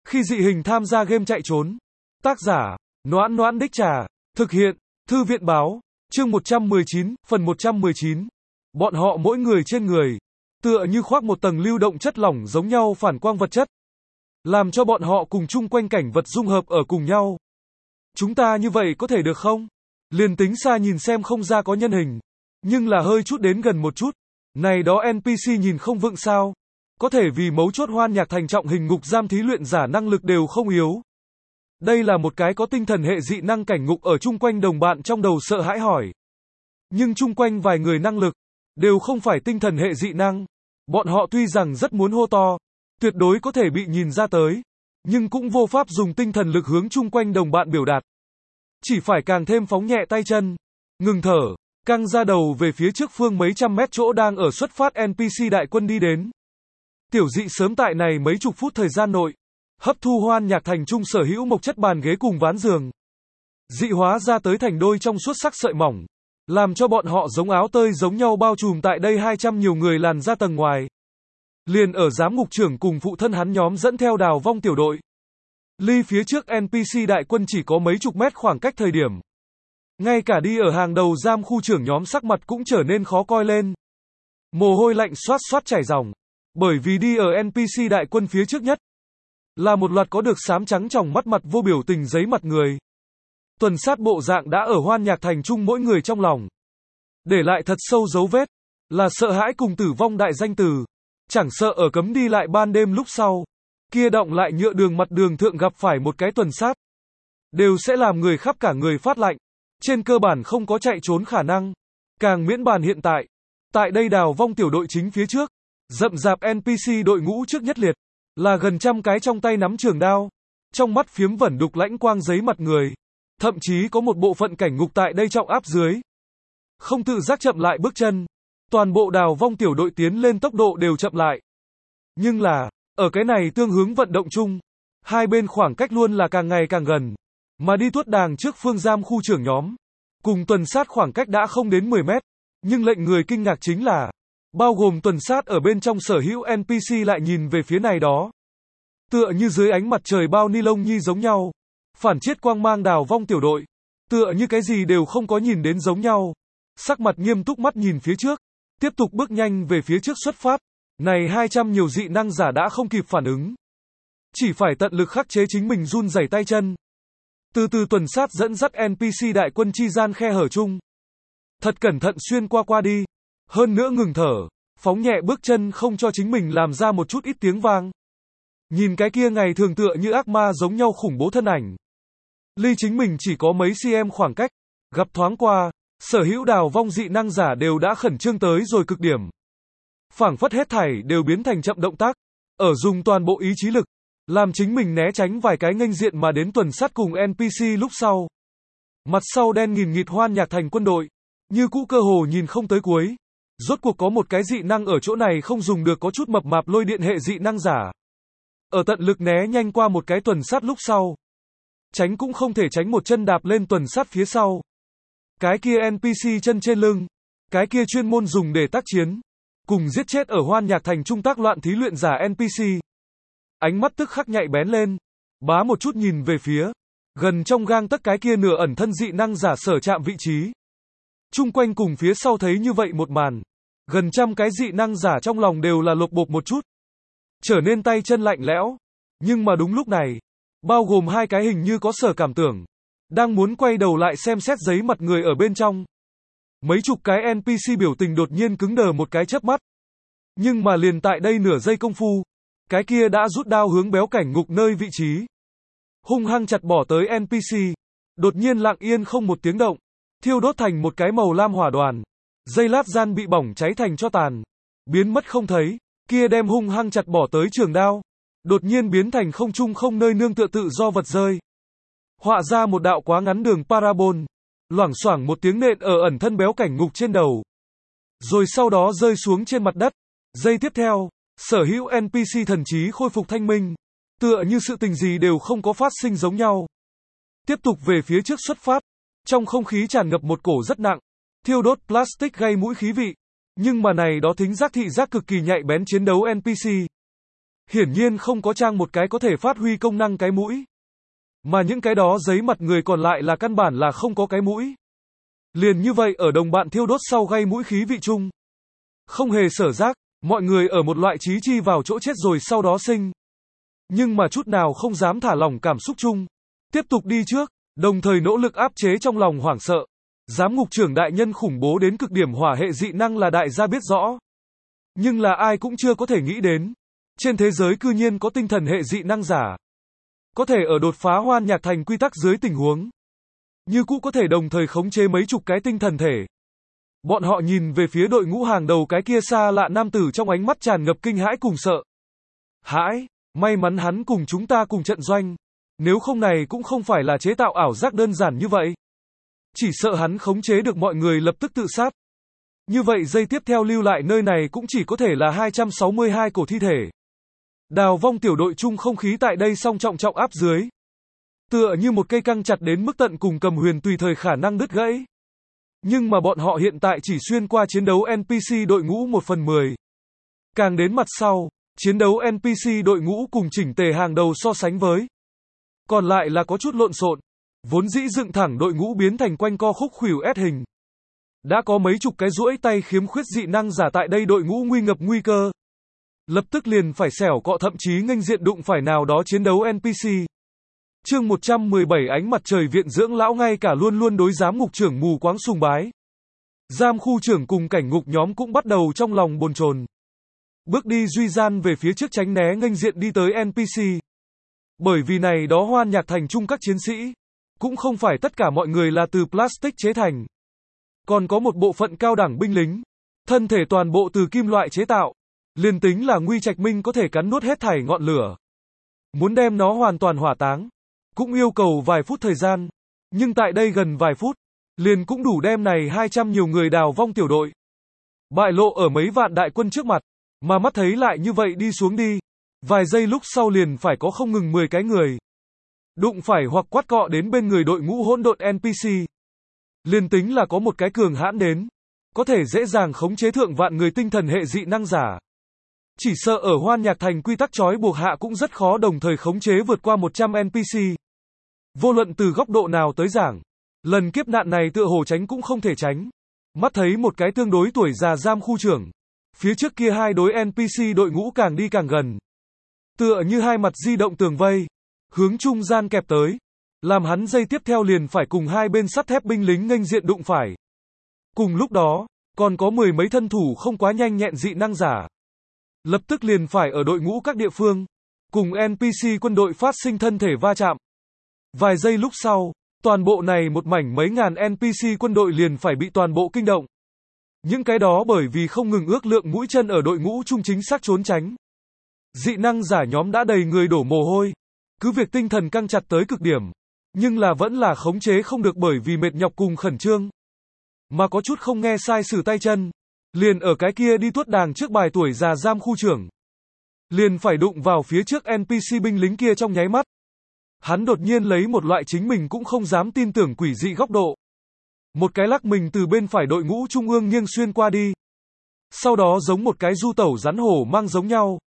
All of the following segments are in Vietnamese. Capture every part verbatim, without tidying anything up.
Khi dị hình tham gia game chạy trốn. Tác giả, Noãn Noãn Đích Trà. Thực hiện, Thư viện Báo. Chương một trăm mười chín, phần một trăm mười chín. Bọn họ mỗi người trên người, tựa như khoác một tầng lưu động chất lỏng giống nhau phản quang vật chất, làm cho bọn họ cùng chung quanh cảnh vật dung hợp ở cùng nhau. Chúng ta như vậy có thể được không? Liền tính xa nhìn xem không ra có nhân hình, nhưng là hơi chút đến gần một chút. Này đó en pê xê nhìn không vững sao? Có thể vì mấu chốt Hoan Nhạc Thành trọng hình ngục giam thí luyện giả năng lực đều không yếu. Đây là một cái có tinh thần hệ dị năng cảnh ngục ở chung quanh đồng bạn trong đầu sợ hãi hỏi. Nhưng chung quanh vài người năng lực, đều không phải tinh thần hệ dị năng. Bọn họ tuy rằng rất muốn hô to, tuyệt đối có thể bị nhìn ra tới, nhưng cũng vô pháp dùng tinh thần lực hướng chung quanh đồng bạn biểu đạt. Chỉ phải càng thêm phóng nhẹ tay chân, ngừng thở, căng ra đầu về phía trước phương mấy trăm mét chỗ đang ở xuất phát en pê xê đại quân đi đến. Tiểu dị sớm tại này mấy chục phút thời gian nội, hấp thu Hoan Nhạc Thành trung sở hữu mộc chất bàn ghế cùng ván giường. Dị hóa ra tới thành đôi trong suốt sắc sợi mỏng, làm cho bọn họ giống áo tơi giống nhau bao trùm tại đây hai trăm nhiều người làn ra tầng ngoài. Liền ở giám ngục trưởng cùng phụ thân hắn nhóm dẫn theo đào vong tiểu đội. Ly phía trước en pê xê đại quân chỉ có mấy chục mét khoảng cách thời điểm. Ngay cả đi ở hàng đầu giam khu trưởng nhóm sắc mặt cũng trở nên khó coi lên. Mồ hôi lạnh xoát xoát chảy ròng. Bởi vì đi ở en pê xê đại quân phía trước nhất, là một loạt có được xám trắng tròng mắt mặt vô biểu tình giấy mặt người. Tuần sát bộ dạng đã ở Hoan Nhạc Thành chung mỗi người trong lòng. Để lại thật sâu dấu vết, là sợ hãi cùng tử vong đại danh từ. Chẳng sợ ở cấm đi lại ban đêm lúc sau, kia động lại nhựa đường mặt đường thượng gặp phải một cái tuần sát, đều sẽ làm người khắp cả người phát lạnh. Trên cơ bản không có chạy trốn khả năng. Càng miễn bàn hiện tại. Tại đây đào vong tiểu đội chính phía trước, rậm rạp en pê xê đội ngũ trước nhất liệt, là gần trăm cái trong tay nắm trường đao, trong mắt phiếm vẩn đục lãnh quang giấy mặt người. Thậm chí có một bộ phận cảnh ngục tại đây trọng áp dưới, không tự giác chậm lại bước chân. Toàn bộ đào vong tiểu đội tiến lên tốc độ đều chậm lại. Nhưng là, ở cái này tương hướng vận động chung, hai bên khoảng cách luôn là càng ngày càng gần. Mà đi tuốt đàng trước phương giam khu trưởng nhóm, cùng tuần sát khoảng cách đã không đến mười mét. Nhưng lệnh người kinh ngạc chính là, bao gồm tuần sát ở bên trong sở hữu en pê xê lại nhìn về phía này đó. Tựa như dưới ánh mặt trời bao ni lông nhi giống nhau. Phản chiết quang mang đào vong tiểu đội, tựa như cái gì đều không có nhìn đến giống nhau. Sắc mặt nghiêm túc mắt nhìn phía trước, tiếp tục bước nhanh về phía trước xuất phát. Này hai trăm nhiều dị năng giả đã không kịp phản ứng, chỉ phải tận lực khắc chế chính mình run rẩy tay chân. Từ từ tuần sát dẫn dắt en pê xê đại quân chi gian khe hở chung. Thật cẩn thận xuyên qua qua đi. Hơn nữa ngừng thở, phóng nhẹ bước chân không cho chính mình làm ra một chút ít tiếng vang. Nhìn cái kia ngày thường tựa như ác ma giống nhau khủng bố thân ảnh. Ly chính mình chỉ có mấy cm khoảng cách, gặp thoáng qua, sở hữu đào vong dị năng giả đều đã khẩn trương tới rồi cực điểm. Phảng phất hết thảy đều biến thành chậm động tác, ở dùng toàn bộ ý chí lực, làm chính mình né tránh vài cái nghênh diện mà đến tuần sát cùng en pê xê lúc sau. Mặt sau đen nghìn nghịt Hoan Nhạc Thành quân đội, như cũ cơ hồ nhìn không tới cuối. Rốt cuộc có một cái dị năng ở chỗ này không dùng được có chút mập mạp lôi điện hệ dị năng giả. Ở tận lực né nhanh qua một cái tuần sát lúc sau. Tránh cũng không thể tránh một chân đạp lên tuần sát phía sau. Cái kia en pê xê chân trên lưng. Cái kia chuyên môn dùng để tác chiến. Cùng giết chết ở Hoan Nhạc Thành trung tác loạn thí luyện giả en pê xê. Ánh mắt tức khắc nhạy bén lên. Bá một chút nhìn về phía. Gần trong gang tấc cái kia nửa ẩn thân dị năng giả sở chạm vị trí. Trung quanh cùng phía sau thấy như vậy một màn. Gần trăm cái dị năng giả trong lòng đều là lột bột một chút. Trở nên tay chân lạnh lẽo. Nhưng mà đúng lúc này, bao gồm hai cái hình như có sở cảm tưởng, đang muốn quay đầu lại xem xét giấy mặt người ở bên trong. Mấy chục cái en pê xê biểu tình đột nhiên cứng đờ một cái chớp mắt. Nhưng mà liền tại đây nửa giây công phu, cái kia đã rút đao hướng béo cảnh ngục nơi vị trí. Hung hăng chặt bỏ tới en pê xê. Đột nhiên lặng yên không một tiếng động, thiêu đốt thành một cái màu lam hỏa đoàn. Dây lát gian bị bỏng cháy thành tro tàn, biến mất không thấy. Kia đem hung hăng chặt bỏ tới trường đao, đột nhiên biến thành không trung không nơi nương tựa tự do vật rơi. Họa ra một đạo quá ngắn đường parabol, loảng xoảng một tiếng nện ở ẩn thân béo cảnh ngục trên đầu. Rồi sau đó rơi xuống trên mặt đất. Giây tiếp theo, sở hữu en pê xê thần trí khôi phục thanh minh, tựa như sự tình gì đều không có phát sinh giống nhau. Tiếp tục về phía trước xuất phát, trong không khí tràn ngập một cổ rất nặng, thiêu đốt plastic gây mũi khí vị. Nhưng mà này đó thính giác thị giác cực kỳ nhạy bén chiến đấu en pê xê. Hiển nhiên không có trang một cái có thể phát huy công năng cái mũi. Mà những cái đó giấy mặt người còn lại là căn bản là không có cái mũi. Liền như vậy ở đồng bạn thiêu đốt sau gây mũi khí vị chung. Không hề sở giác, mọi người ở một loại trí chi vào chỗ chết rồi sau đó sinh. Nhưng mà chút nào không dám thả lỏng cảm xúc chung. Tiếp tục đi trước, đồng thời nỗ lực áp chế trong lòng hoảng sợ. Giám ngục trưởng đại nhân khủng bố đến cực điểm hỏa hệ dị năng là đại gia biết rõ. Nhưng là ai cũng chưa có thể nghĩ đến. Trên thế giới cư nhiên có tinh thần hệ dị năng giả. Có thể ở đột phá hoan nhạc thành quy tắc dưới tình huống. Như cũ có thể đồng thời khống chế mấy chục cái tinh thần thể. Bọn họ nhìn về phía đội ngũ hàng đầu cái kia xa lạ nam tử trong ánh mắt tràn ngập kinh hãi cùng sợ. Hãi, may mắn hắn cùng chúng ta cùng trận doanh. Nếu không này cũng không phải là chế tạo ảo giác đơn giản như vậy. Chỉ sợ hắn khống chế được mọi người lập tức tự sát. Như vậy giây tiếp theo lưu lại nơi này cũng chỉ có thể là hai trăm sáu mươi hai cổ thi thể. Đào vong tiểu đội chung không khí tại đây song trọng trọng áp dưới. Tựa như một cây căng chặt đến mức tận cùng cầm huyền tùy thời khả năng đứt gãy. Nhưng mà bọn họ hiện tại chỉ xuyên qua chiến đấu en pê xê đội ngũ một phần mười. Càng đến mặt sau, chiến đấu en pê xê đội ngũ cùng chỉnh tề hàng đầu so sánh với. Còn lại là có chút lộn xộn. Vốn dĩ dựng thẳng đội ngũ biến thành quanh co khúc khuỷu S hình. Đã có mấy chục cái duỗi tay khiếm khuyết dị năng giả tại đây đội ngũ nguy ngập nguy cơ. Lập tức liền phải xẻo cọ thậm chí nghênh diện đụng phải nào đó chiến đấu en pê xê. Chương một trăm mười bảy ánh mặt trời viện dưỡng lão ngay cả luôn luôn đối giám ngục trưởng mù quáng sùng bái. Giam khu trưởng cùng cảnh ngục nhóm cũng bắt đầu trong lòng bồn chồn. Bước đi duy gian về phía trước tránh né nghênh diện đi tới en pê xê. Bởi vì này đó hoan nhạc thành chung các chiến sĩ. Cũng không phải tất cả mọi người là từ plastic chế thành. Còn có một bộ phận cao đẳng binh lính. Thân thể toàn bộ từ kim loại chế tạo. Liền tính là Nguy Trạch Minh có thể cắn nuốt hết thảy ngọn lửa. Muốn đem nó hoàn toàn hỏa táng. Cũng yêu cầu vài phút thời gian. Nhưng tại đây gần vài phút. Liền cũng đủ đem này hai trăm nhiều người đào vong tiểu đội. Bại lộ ở mấy vạn đại quân trước mặt. Mà mắt thấy lại như vậy đi xuống đi. Vài giây lúc sau liền phải có không ngừng mười cái người. Đụng phải hoặc quát cọ đến bên người đội ngũ hỗn độn en pê xê. Liền tính là có một cái cường hãn đến. Có thể dễ dàng khống chế thượng vạn người tinh thần hệ dị năng giả. Chỉ sợ ở hoan nhạc thành quy tắc trói buộc hạ cũng rất khó đồng thời khống chế vượt qua một trăm en pê xê. Vô luận từ góc độ nào tới giảng. Lần kiếp nạn này tựa hồ tránh cũng không thể tránh. Mắt thấy một cái tương đối tuổi già giam khu trưởng. Phía trước kia hai đối en pê xê đội ngũ càng đi càng gần. Tựa như hai mặt di động tường vây. Hướng trung gian kẹp tới. Làm hắn dây tiếp theo liền phải cùng hai bên sắt thép binh lính nghênh diện đụng phải. Cùng lúc đó, còn có mười mấy thân thủ không quá nhanh nhẹn dị năng giả. Lập tức liền phải ở đội ngũ các địa phương. Cùng en pê xê quân đội phát sinh thân thể va chạm. Vài giây lúc sau, toàn bộ này một mảnh mấy ngàn en pê xê quân đội liền phải bị toàn bộ kinh động. Những cái đó bởi vì không ngừng ước lượng mũi chân ở đội ngũ trung chính xác trốn tránh. Dị năng giả nhóm đã đầy người đổ mồ hôi. Cứ việc tinh thần căng chặt tới cực điểm. Nhưng là vẫn là khống chế không được bởi vì mệt nhọc cùng khẩn trương. Mà có chút không nghe sai sử tay chân. Liền ở cái kia đi tuốt đàng trước bài tuổi già giam khu trưởng. Liền phải đụng vào phía trước en pê xê binh lính kia trong nháy mắt. Hắn đột nhiên lấy một loại chính mình cũng không dám tin tưởng quỷ dị góc độ. Một cái lắc mình từ bên phải đội ngũ trung ương nghiêng xuyên qua đi. Sau đó giống một cái du tẩu rắn hổ mang giống nhau.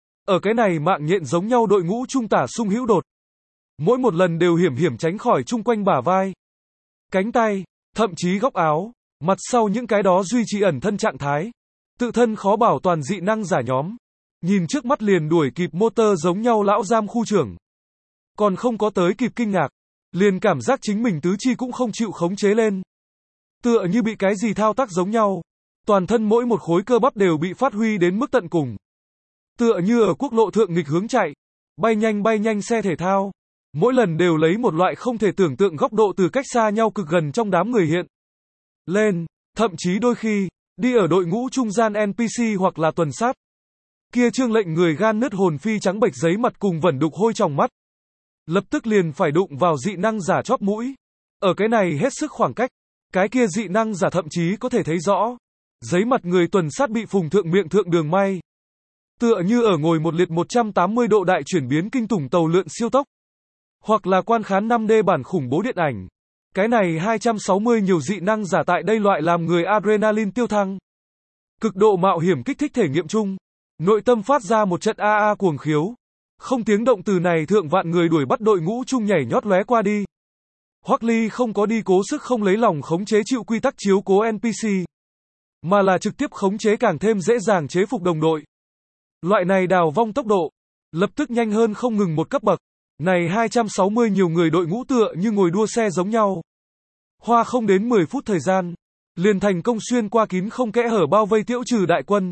Ở cái này mạng nhện giống nhau đội ngũ trung tả sung hữu đột. Mỗi một lần đều hiểm hiểm tránh khỏi chung quanh bả vai. Cánh tay, thậm chí góc áo, mặt sau những cái đó duy trì ẩn thân trạng thái. Tự thân khó bảo toàn dị năng giả nhóm. Nhìn trước mắt liền đuổi kịp motor giống nhau lão giam khu trưởng. Còn không có tới kịp kinh ngạc. Liền cảm giác chính mình tứ chi cũng không chịu khống chế lên. Tựa như bị cái gì thao tác giống nhau. Toàn thân mỗi một khối cơ bắp đều bị phát huy đến mức tận cùng. Tựa như ở quốc lộ thượng nghịch hướng chạy. Bay nhanh bay nhanh xe thể thao. Mỗi lần đều lấy một loại không thể tưởng tượng góc độ từ cách xa nhau cực gần trong đám người hiện lên, thậm chí đôi khi, đi ở đội ngũ trung gian en pê xê hoặc là tuần sát. Kia trương lệnh người gan nứt hồn phi trắng bệch giấy mặt cùng vẩn đục hôi trong mắt. Lập tức liền phải đụng vào dị năng giả chóp mũi. Ở cái này hết sức khoảng cách, cái kia dị năng giả thậm chí có thể thấy rõ. Giấy mặt người tuần sát bị phùng thượng miệng thượng đường may. Tựa như ở ngồi một liệt một trăm tám mươi độ đại chuyển biến kinh tủng tàu lượn siêu tốc. Hoặc là quan khán năm D bản khủng bố điện ảnh. Cái này hai trăm sáu mươi nhiều dị năng giả tại đây loại làm người adrenaline tiêu thăng. Cực độ mạo hiểm kích thích thể nghiệm chung. Nội tâm phát ra một trận a a cuồng khiếu. Không tiếng động từ này thượng vạn người đuổi bắt đội ngũ chung nhảy nhót lóe qua đi. Hoắc Ly không có đi cố sức không lấy lòng khống chế chịu quy tắc chiếu cố en pê xê, mà là trực tiếp khống chế càng thêm dễ dàng chế phục đồng đội. Loại này đào vong tốc độ, lập tức nhanh hơn không ngừng một cấp bậc. Này hai trăm sáu mươi nhiều người đội ngũ tựa như ngồi đua xe giống nhau. Hoa không đến mười phút thời gian, liền thành công xuyên qua kín không kẽ hở bao vây tiêu trừ đại quân.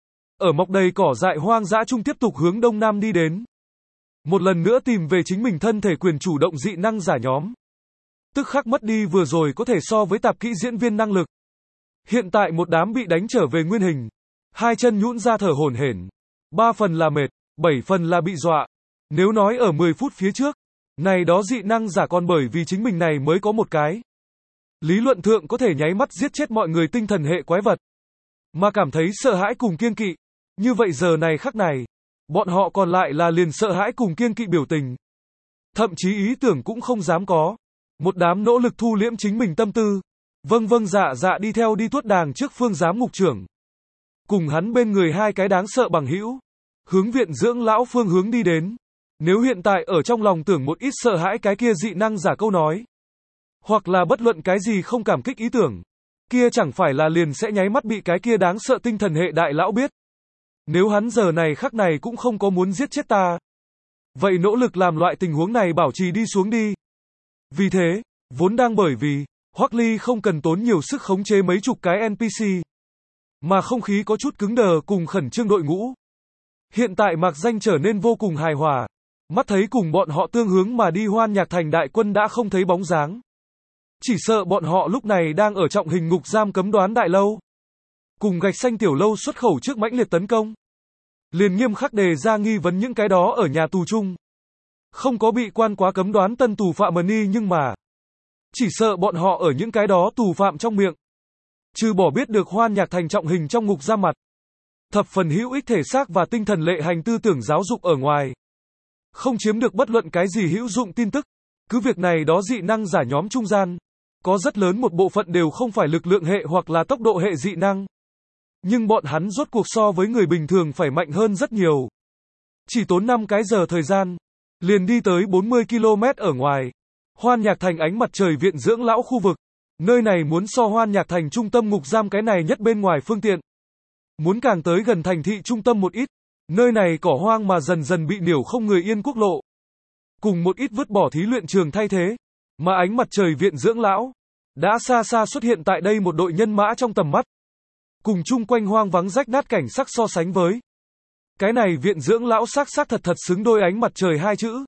Ở mọc đầy cỏ dại hoang dã chung tiếp tục hướng đông nam đi đến. Một lần nữa tìm về chính mình thân thể quyền chủ động dị năng giả nhóm. Tức khắc mất đi vừa rồi có thể so với tạp kỹ diễn viên năng lực. Hiện tại một đám bị đánh trở về nguyên hình. Hai chân nhũn ra thở hổn hển. Ba phần là mệt, bảy phần là bị dọa. Nếu nói ở mười phút phía trước, này đó dị năng giả còn bởi vì chính mình này mới có một cái. Lý luận thượng có thể nháy mắt giết chết mọi người tinh thần hệ quái vật. Mà cảm thấy sợ hãi cùng kiêng kỵ. Như vậy giờ này khắc này, bọn họ còn lại là liền sợ hãi cùng kiêng kỵ biểu tình. Thậm chí ý tưởng cũng không dám có. Một đám nỗ lực thu liễm chính mình tâm tư. Vâng vâng dạ dạ đi theo đi tuốt đàng trước phương giám ngục trưởng. Cùng hắn bên người hai cái đáng sợ bằng hữu. Hướng viện dưỡng lão phương hướng đi đến. Nếu hiện tại ở trong lòng tưởng một ít sợ hãi cái kia dị năng giả câu nói. Hoặc là bất luận cái gì không cảm kích ý tưởng. Kia chẳng phải là liền sẽ nháy mắt bị cái kia đáng sợ tinh thần hệ đại lão biết. Nếu hắn giờ này khắc này cũng không có muốn giết chết ta. Vậy nỗ lực làm loại tình huống này bảo trì đi xuống đi. Vì thế, vốn đang bởi vì, Hoắc Ly không cần tốn nhiều sức khống chế mấy chục cái en pê xê. Mà không khí có chút cứng đờ cùng khẩn trương đội ngũ. Hiện tại mạc danh trở nên vô cùng hài hòa. Mắt thấy cùng bọn họ tương hướng mà đi Hoan Nhạc Thành đại quân đã không thấy bóng dáng. Chỉ sợ bọn họ lúc này đang ở trọng hình ngục giam cấm đoán đại lâu. Cùng gạch xanh tiểu lâu xuất khẩu trước mãnh liệt tấn công. Liền nghiêm khắc đề ra nghi vấn những cái đó ở nhà tù chung. Không có bị quan quá cấm đoán tân tù phạm Mani nhưng mà. Chỉ sợ bọn họ ở những cái đó tù phạm trong miệng. Trừ bỏ biết được Hoan Nhạc Thành trọng hình trong ngục giam mặt. Thập phần hữu ích thể xác và tinh thần lệ hành tư tưởng giáo dục ở ngoài. Không chiếm được bất luận cái gì hữu dụng tin tức. Cứ việc này đó dị năng giả nhóm trung gian. Có rất lớn một bộ phận đều không phải lực lượng hệ hoặc là tốc độ hệ dị năng. Nhưng bọn hắn rốt cuộc so với người bình thường phải mạnh hơn rất nhiều. Chỉ tốn năm cái giờ thời gian. Liền đi tới bốn mươi ki lô mét ở ngoài. Hoan Nhạc Thành ánh mặt trời viện dưỡng lão khu vực. Nơi này muốn so Hoan Nhạc Thành trung tâm ngục giam cái này nhất bên ngoài phương tiện. Muốn càng tới gần thành thị trung tâm một ít. Nơi này cỏ hoang mà dần dần bị niểu không người yên quốc lộ. Cùng một ít vứt bỏ thí luyện trường thay thế. Mà ánh mặt trời viện dưỡng lão. Đã xa xa xuất hiện tại đây một đội nhân mã trong tầm mắt. Cùng chung quanh hoang vắng rách nát cảnh sắc so sánh với. Cái này viện dưỡng lão xác xác thật thật xứng đôi ánh mặt trời hai chữ.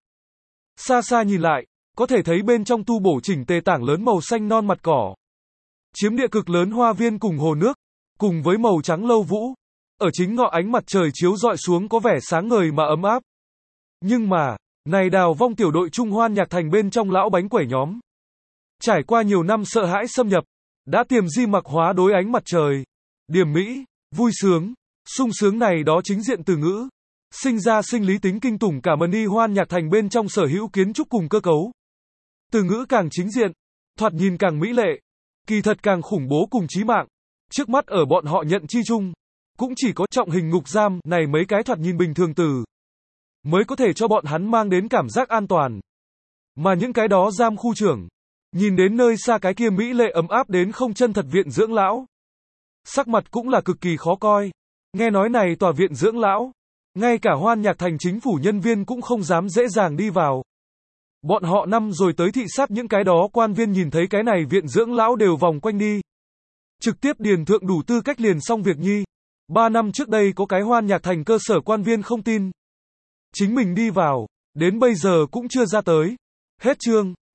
Xa xa nhìn lại, có thể thấy bên trong tu bổ chỉnh tề tảng lớn màu xanh non mặt cỏ. Chiếm địa cực lớn hoa viên cùng hồ nước, cùng với màu trắng lâu vũ. Ở chính ngọ ánh mặt trời chiếu rọi xuống có vẻ sáng ngời mà ấm áp. Nhưng mà, này đào vong tiểu đội Trung Hoan Nhạc Thành bên trong lão bánh quẩy nhóm. Trải qua nhiều năm sợ hãi xâm nhập, đã tiềm di mặc hóa đối ánh mặt trời. Điểm mỹ, vui sướng, sung sướng này đó chính diện từ ngữ. Sinh ra sinh lý tính kinh tủng cả Mani Hoan Nhạc Thành bên trong sở hữu kiến trúc cùng cơ cấu. Từ ngữ càng chính diện, thoạt nhìn càng mỹ lệ, kỳ thật càng khủng bố cùng chí mạng. Trước mắt ở bọn họ nhận chi chung, cũng chỉ có trọng hình ngục giam này mấy cái thoạt nhìn bình thường từ. Mới có thể cho bọn hắn mang đến cảm giác an toàn. Mà những cái đó giam khu trưởng, nhìn đến nơi xa cái kia mỹ lệ ấm áp đến không chân thật viện dưỡng lão. Sắc mặt cũng là cực kỳ khó coi. Nghe nói này tòa viện dưỡng lão, ngay cả Hoan Nhạc Thành chính phủ nhân viên cũng không dám dễ dàng đi vào. Bọn họ năm rồi tới thị sát những cái đó quan viên nhìn thấy cái này viện dưỡng lão đều vòng quanh đi. Trực tiếp điền thượng đủ tư cách liền xong việc nhi. Ba năm trước đây có cái Hoan Nhạc Thành cơ sở quan viên không tin. Chính mình đi vào, đến bây giờ cũng chưa ra tới. Hết chương.